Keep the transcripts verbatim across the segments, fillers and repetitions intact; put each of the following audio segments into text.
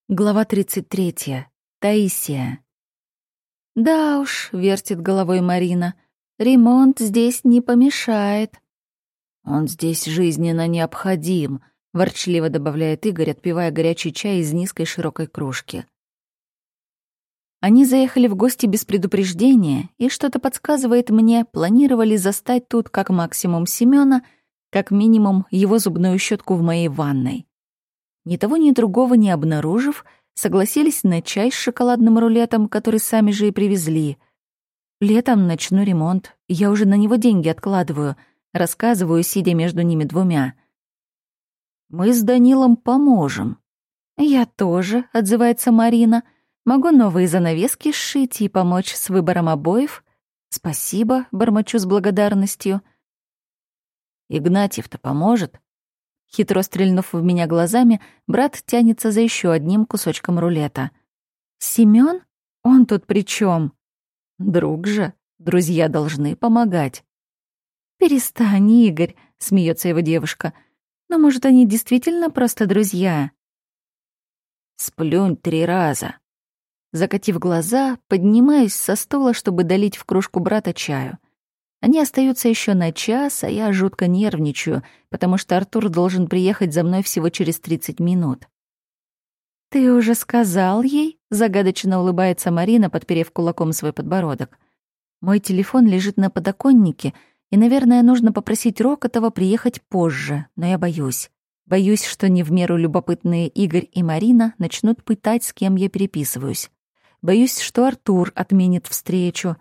Глава тридцать третья. Таисия. «Да уж», — вертит головой Марина, — «ремонт здесь не помешает». «Он здесь жизненно необходим», — ворчливо добавляет Игорь, отпивая горячий чай из низкой широкой кружки. Они заехали в гости без предупреждения, и что-то подсказывает мне, планировали застать тут как максимум Семёна, как минимум его зубную щетку в моей ванной. Ни того, ни другого не обнаружив, согласились на чай с шоколадным рулетом, который сами же и привезли. Летом начну ремонт, я уже на него деньги откладываю, рассказываю, сидя между ними двумя. «Мы с Данилом поможем». «Я тоже», — отзывается Марина. «Могу новые занавески сшить и помочь с выбором обоев». «Спасибо», — бормочу с благодарностью. «Игнатьев-то поможет?» Хитро стрельнув в меня глазами, брат тянется за еще одним кусочком рулета. «Семён? Он тут при чем? «Друг же, друзья должны помогать». «Перестань, Игорь», — смеется его девушка. «Но, может, они действительно просто друзья?» «Сплюнь три раза». Закатив глаза, поднимаюсь со стула, чтобы долить в кружку брата чаю. Они остаются еще на час, а я жутко нервничаю, потому что Артур должен приехать за мной всего через тридцать минут. «Ты уже сказал ей?» — загадочно улыбается Марина, подперев кулаком свой подбородок. Мой телефон лежит на подоконнике, и, наверное, нужно попросить Рокотова приехать позже, но я боюсь. Боюсь, что не в меру любопытные Игорь и Марина начнут пытать, с кем я переписываюсь. Боюсь, что Артур отменит встречу.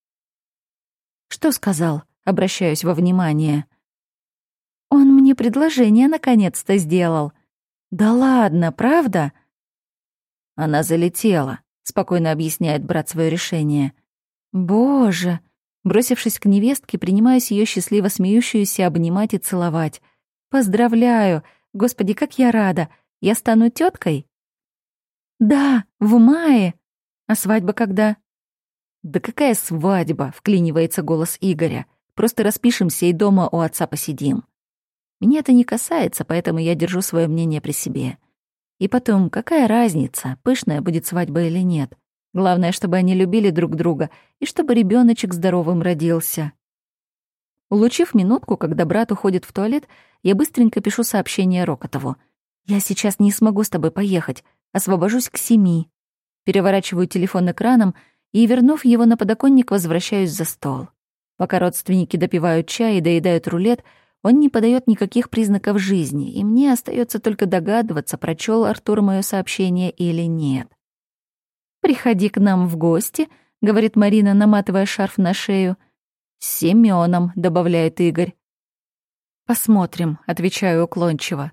«Что сказал?» — обращаюсь во внимание. «Он мне предложение наконец-то сделал». «Да ладно, правда?» «Она залетела», — спокойно объясняет брат свое решение. «Боже!» Бросившись к невестке, принимаюсь ее счастливо смеющуюся обнимать и целовать. «Поздравляю! Господи, как я рада! Я стану теткой? «Да, в мае. А свадьба когда?» «Да какая свадьба?» — вклинивается голос Игоря. «Просто распишемся и дома у отца посидим». Меня это не касается, поэтому я держу свое мнение при себе. И потом, какая разница, пышная будет свадьба или нет? Главное, чтобы они любили друг друга и чтобы ребеночек здоровым родился. Улучив минутку, когда брат уходит в туалет, я быстренько пишу сообщение Рокотову. «Я сейчас не смогу с тобой поехать. Освобожусь к семи». Переворачиваю телефон экраном и, вернув его на подоконник, возвращаюсь за стол. Пока родственники допивают чай и доедают рулет, он не подает никаких признаков жизни, и мне остается только догадываться, прочел Артур мое сообщение или нет. «Приходи к нам в гости», — говорит Марина, наматывая шарф на шею. «С Семёном», — добавляет Игорь. «Посмотрим», — отвечаю уклончиво.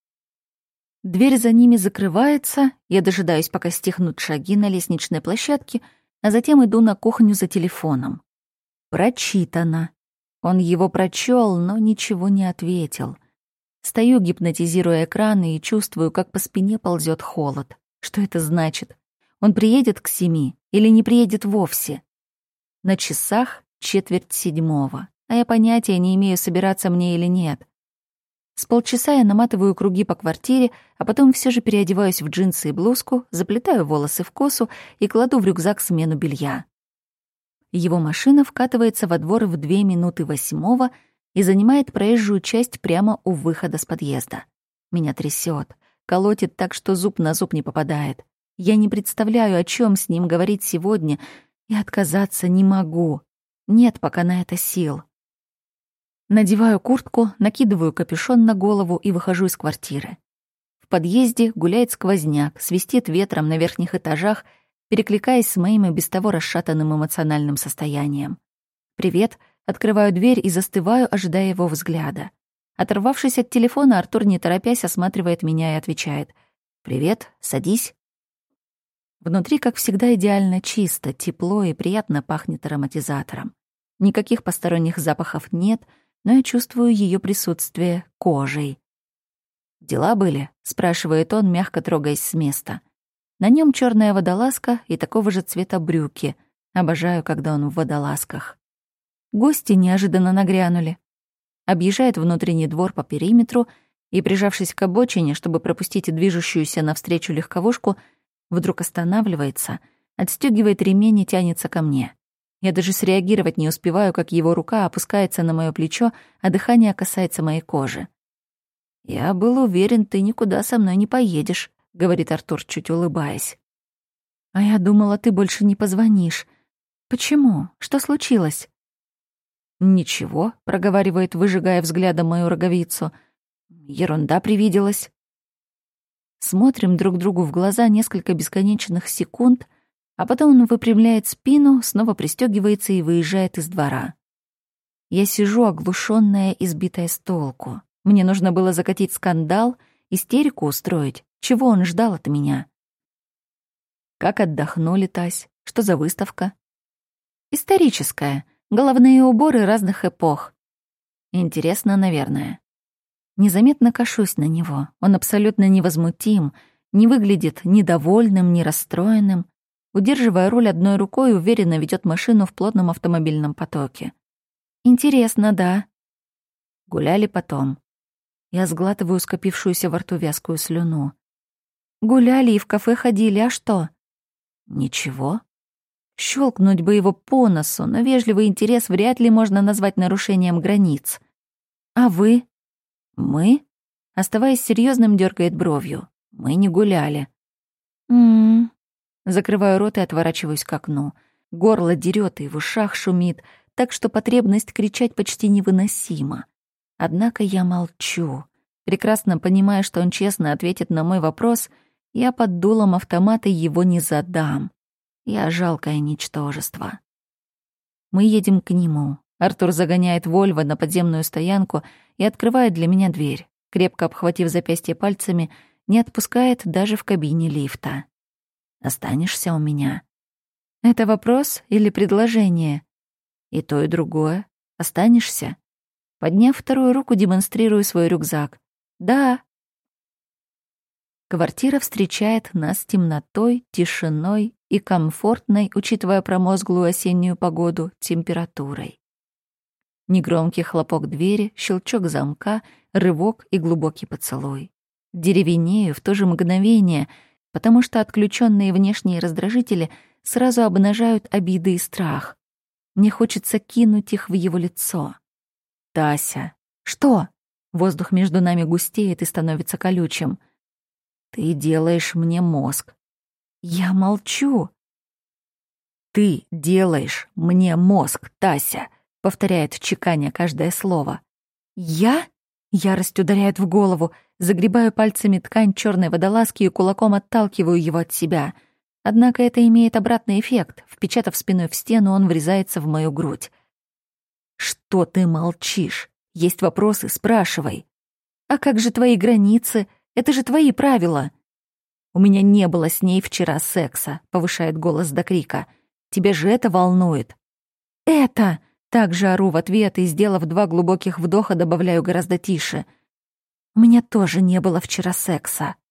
Дверь за ними закрывается, я дожидаюсь, пока стихнут шаги на лестничной площадке, а затем иду на кухню за телефоном. Прочитано. Он его прочел, но ничего не ответил. Стою, гипнотизируя экран, и чувствую, как по спине ползет холод. Что это значит? Он приедет к семи или не приедет вовсе? На часах четверть седьмого, а я понятия не имею, собираться мне или нет. С полчаса я наматываю круги по квартире, а потом все же переодеваюсь в джинсы и блузку, заплетаю волосы в косу и кладу в рюкзак смену белья. Его машина вкатывается во двор в две минуты восьмого и занимает проезжую часть прямо у выхода с подъезда. Меня трясет, колотит так, что зуб на зуб не попадает. Я не представляю, о чем с ним говорить сегодня, и отказаться не могу. Нет пока на это сил. Надеваю куртку, накидываю капюшон на голову и выхожу из квартиры. В подъезде гуляет сквозняк, свистит ветром на верхних этажах, перекликаясь с моим и без того расшатанным эмоциональным состоянием. «Привет», открываю дверь и застываю, ожидая его взгляда. Оторвавшись от телефона, Артур, не торопясь, осматривает меня и отвечает: «Привет, садись». Внутри, как всегда, идеально чисто, тепло и приятно пахнет ароматизатором. Никаких посторонних запахов нет, но я чувствую ее присутствие кожей. «Дела были?» — спрашивает он, мягко трогаясь с места. На нем черная водолазка и такого же цвета брюки. Обожаю, когда он в водолазках. Гости неожиданно нагрянули. Объезжает внутренний двор по периметру и, прижавшись к обочине, чтобы пропустить движущуюся навстречу легковушку, вдруг останавливается, отстёгивает ремень и тянется ко мне. Я даже среагировать не успеваю, как его рука опускается на моё плечо, а дыхание касается моей кожи. «Я был уверен, ты никуда со мной не поедешь», — говорит Артур, чуть улыбаясь. «А я думала, ты больше не позвонишь. Почему? Что случилось?» «Ничего», — проговаривает, выжигая взглядом мою роговицу. «Ерунда привиделась». Смотрим друг другу в глаза несколько бесконечных секунд, а потом он выпрямляет спину, снова пристёгивается и выезжает из двора. Я сижу, оглушённая, избитая с толку. Мне нужно было закатить скандал, истерику устроить. Чего он ждал от меня? «Как отдохнули, Тась? Что за выставка?» «Историческая. Головные уборы разных эпох». «Интересно, наверное». Незаметно кашусь на него. Он абсолютно невозмутим, не выглядит ни довольным, ни расстроенным. Удерживая руль одной рукой, уверенно ведёт машину в плотном автомобильном потоке. «Интересно, да». Гуляли потом. Я сглатываю скопившуюся во рту вязкую слюну. «Гуляли и в кафе ходили, а что?» «Ничего». Щелкнуть бы его по носу, но вежливый интерес вряд ли можно назвать нарушением границ. «А вы?» «Мы?» Оставаясь серьезным, дергает бровью. «Мы не гуляли». «М-м-м». Закрываю рот и отворачиваюсь к окну. Горло дерёт и в ушах шумит, так что потребность кричать почти невыносима. Однако я молчу. Прекрасно понимая, что он честно ответит на мой вопрос, я под дулом автомата его не задам. Я жалкое ничтожество. Мы едем к нему. Артур загоняет Вольво на подземную стоянку и открывает для меня дверь. Крепко обхватив запястье пальцами, не отпускает даже в кабине лифта. «Останешься у меня?» Это вопрос или предложение? И то, и другое. Останешься? Подняв вторую руку, демонстрирую свой рюкзак. Да. Квартира встречает нас темнотой, тишиной и комфортной, учитывая промозглую осеннюю погоду, температурой. Негромкий хлопок двери, щелчок замка, рывок и глубокий поцелуй. Деревенею в то же мгновение, потому что отключенные внешние раздражители сразу обнажают обиды и страх. Мне хочется кинуть их в его лицо. «Тася!» «Что?» Воздух между нами густеет и становится колючим. «Ты делаешь мне мозг». «Я молчу». «Ты делаешь мне мозг, Тася!» повторяет, чеканя каждое слово. «Я?» Ярость ударяет в голову, загребаю пальцами ткань черной водолазки и кулаком отталкиваю его от себя. Однако это имеет обратный эффект. Впечатав спиной в стену, он врезается в мою грудь. «Что ты молчишь? Есть вопросы? Спрашивай». «А как же твои границы? Это же твои правила». «У меня не было с ней вчера секса», — повышает голос до крика. «Тебя же это волнует?» «Это...» Также ору в ответ и, сделав два глубоких вдоха, добавляю гораздо тише. «У меня тоже не было вчера секса».